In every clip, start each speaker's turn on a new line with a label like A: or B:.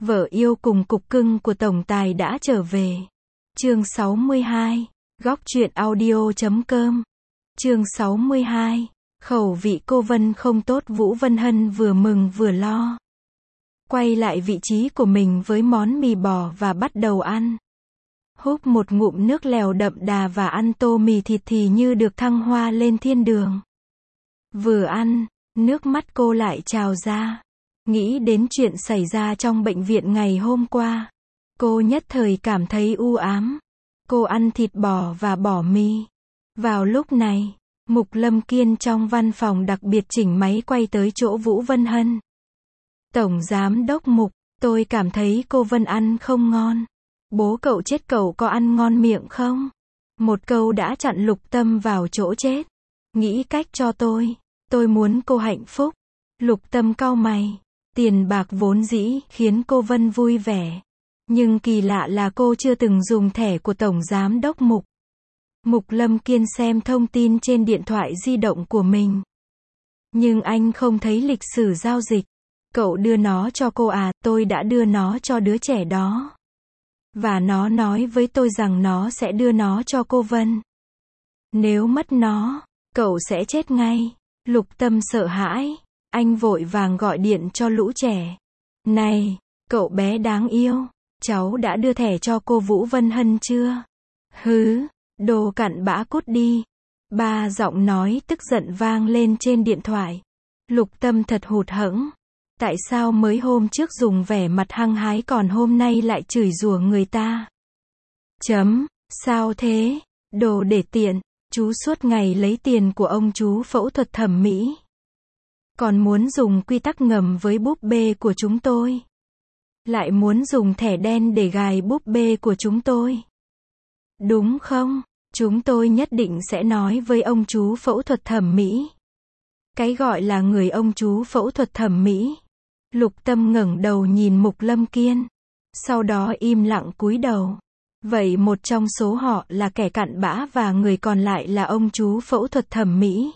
A: Vợ yêu cùng cục cưng của tổng tài đã trở về. Chương 62. Góc truyện audio.com. Chương 62. Khẩu vị cô Vân không tốt. Vũ Vân Hân vừa mừng vừa lo. Quay lại vị trí của mình với món mì bò và bắt đầu ăn. Húp một ngụm nước lèo đậm đà và ăn tô mì thịt thì như được thăng hoa lên thiên đường. Vừa ăn, nước mắt cô lại trào ra. Nghĩ đến chuyện xảy ra trong bệnh viện ngày hôm qua. Cô nhất thời cảm thấy u ám. Cô ăn thịt bò và bỏ mì. Vào lúc này, Mục Lâm Kiên trong văn phòng đặc biệt chỉnh máy quay tới chỗ Vũ Vân Hân. Tổng giám đốc Mục, tôi cảm thấy cô Vân ăn không ngon. Bố cậu chết, cậu có ăn ngon miệng không? Một câu đã chặn Lục Tâm vào chỗ chết. Nghĩ cách cho tôi muốn cô hạnh phúc. Lục Tâm cau mày. Tiền bạc vốn dĩ khiến cô Vân vui vẻ. Nhưng kỳ lạ là cô chưa từng dùng thẻ của Tổng Giám đốc Mục. Mục Lâm Kiên xem thông tin trên điện thoại di động của mình. Nhưng anh không thấy lịch sử giao dịch. Cậu đưa nó cho cô à? Tôi đã đưa nó cho đứa trẻ đó. Và nó nói với tôi rằng nó sẽ đưa nó cho cô Vân. Nếu mất nó, cậu sẽ chết ngay. Lục Tâm sợ hãi. Anh vội vàng gọi điện cho lũ trẻ. Này, cậu bé đáng yêu, cháu đã đưa thẻ cho cô Vũ Vân Hân chưa? Hứ, đồ cặn bã, cút đi. Ba giọng nói tức giận vang lên trên điện thoại. Lục Tâm thật hụt hẫng. Tại sao mới hôm trước dùng vẻ mặt hăng hái còn hôm nay lại chửi rủa người ta? Sao thế? Đồ để tiện, chú suốt ngày lấy tiền của ông chú phẫu thuật thẩm mỹ. Còn muốn dùng quy tắc ngầm với búp bê của chúng tôi. Lại muốn dùng thẻ đen để gài búp bê của chúng tôi. Đúng không? Chúng tôi nhất định sẽ nói với ông chú phẫu thuật thẩm mỹ. Cái gọi là người ông chú phẫu thuật thẩm mỹ. Lục Tâm ngẩng đầu nhìn Mục Lâm Kiên. Sau đó im lặng cúi đầu. Vậy một trong số họ là kẻ cặn bã và người còn lại là ông chú phẫu thuật thẩm mỹ.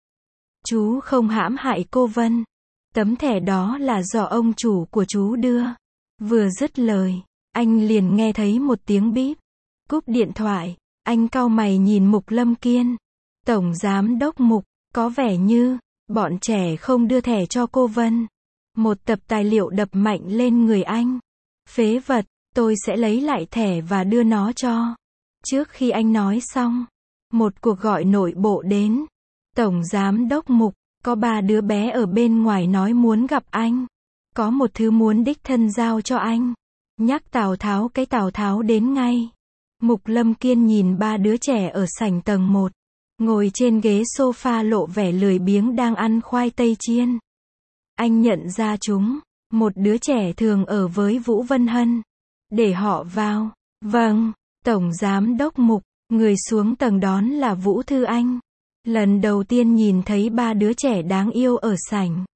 A: Chú không hãm hại cô Vân. Tấm thẻ đó là do ông chủ của chú đưa. Vừa dứt lời, anh liền nghe thấy một tiếng bíp. Cúp điện thoại, anh cau mày nhìn Mục Lâm Kiên. Tổng giám đốc Mục, có vẻ như bọn trẻ không đưa thẻ cho cô Vân. Một tập tài liệu đập mạnh lên người anh. Phế vật, tôi sẽ lấy lại thẻ và đưa nó cho. Trước khi anh nói xong, một cuộc gọi nội bộ đến. Tổng giám đốc Mục, có 3 đứa bé ở bên ngoài nói muốn gặp anh. Có một thứ muốn đích thân giao cho anh. Nhắc Tào Tháo, cái Tào Tháo đến ngay. Mục Lâm Kiên nhìn 3 đứa trẻ ở sảnh tầng 1. Ngồi trên ghế sofa lộ vẻ lười biếng đang ăn khoai tây chiên. Anh nhận ra chúng. Một đứa trẻ thường ở với Vũ Vân Hân. Để họ vào. Vâng, Tổng giám đốc Mục. Người xuống tầng đón là Vũ Thư Anh. Lần đầu tiên nhìn thấy 3 đứa trẻ đáng yêu ở sảnh.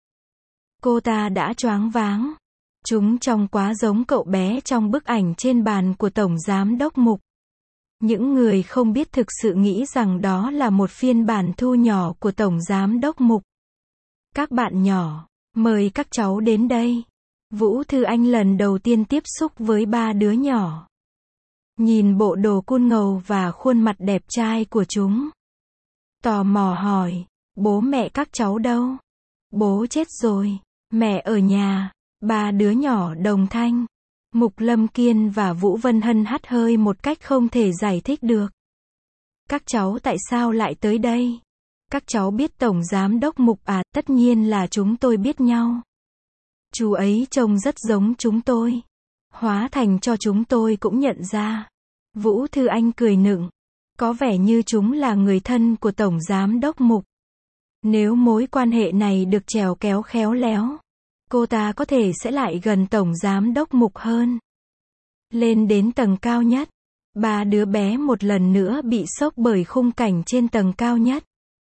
A: Cô ta đã choáng váng. Chúng trông quá giống cậu bé trong bức ảnh trên bàn của Tổng Giám đốc Mục. Những người không biết thực sự nghĩ rằng đó là một phiên bản thu nhỏ của Tổng Giám đốc Mục. Các bạn nhỏ, mời các cháu đến đây. Vũ Thư Anh lần đầu tiên tiếp xúc với 3 đứa nhỏ. Nhìn bộ đồ cool ngầu và khuôn mặt đẹp trai của chúng. Tò mò hỏi, bố mẹ các cháu đâu? Bố chết rồi, mẹ ở nhà. 3 đứa nhỏ đồng thanh. Mục Lâm Kiên và Vũ Vân Hân hắt hơi một cách không thể giải thích được. Các cháu tại sao lại tới đây? Các cháu biết Tổng Giám đốc Mục à? Tất nhiên là chúng tôi biết nhau. Chú ấy trông rất giống chúng tôi. Hóa thành cho chúng tôi cũng nhận ra. Vũ Thư Anh cười nựng. Có vẻ như chúng là người thân của Tổng Giám đốc Mục. Nếu mối quan hệ này được chèo kéo khéo léo, cô ta có thể sẽ lại gần Tổng Giám đốc Mục hơn. Lên đến tầng cao nhất, 3 đứa bé một lần nữa bị sốc bởi khung cảnh trên tầng cao nhất.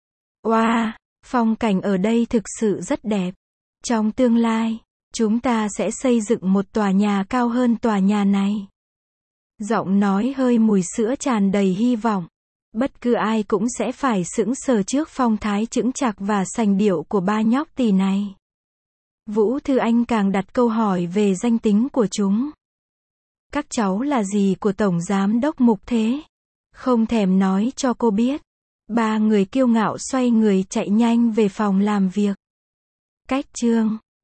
A: Wow, phong cảnh ở đây thực sự rất đẹp. Trong tương lai, chúng ta sẽ xây dựng một tòa nhà cao hơn tòa nhà này. Giọng nói hơi mùi sữa tràn đầy hy vọng. Bất cứ ai cũng sẽ phải sững sờ trước phong thái chững chạc và sành điệu của 3 nhóc tỳ này. Vũ Thư Anh càng đặt câu hỏi về danh tính của chúng. Các cháu là gì của Tổng Giám đốc Mục thế? Không thèm nói cho cô biết. Ba người kiêu ngạo xoay người chạy nhanh về phòng làm việc. Cách chương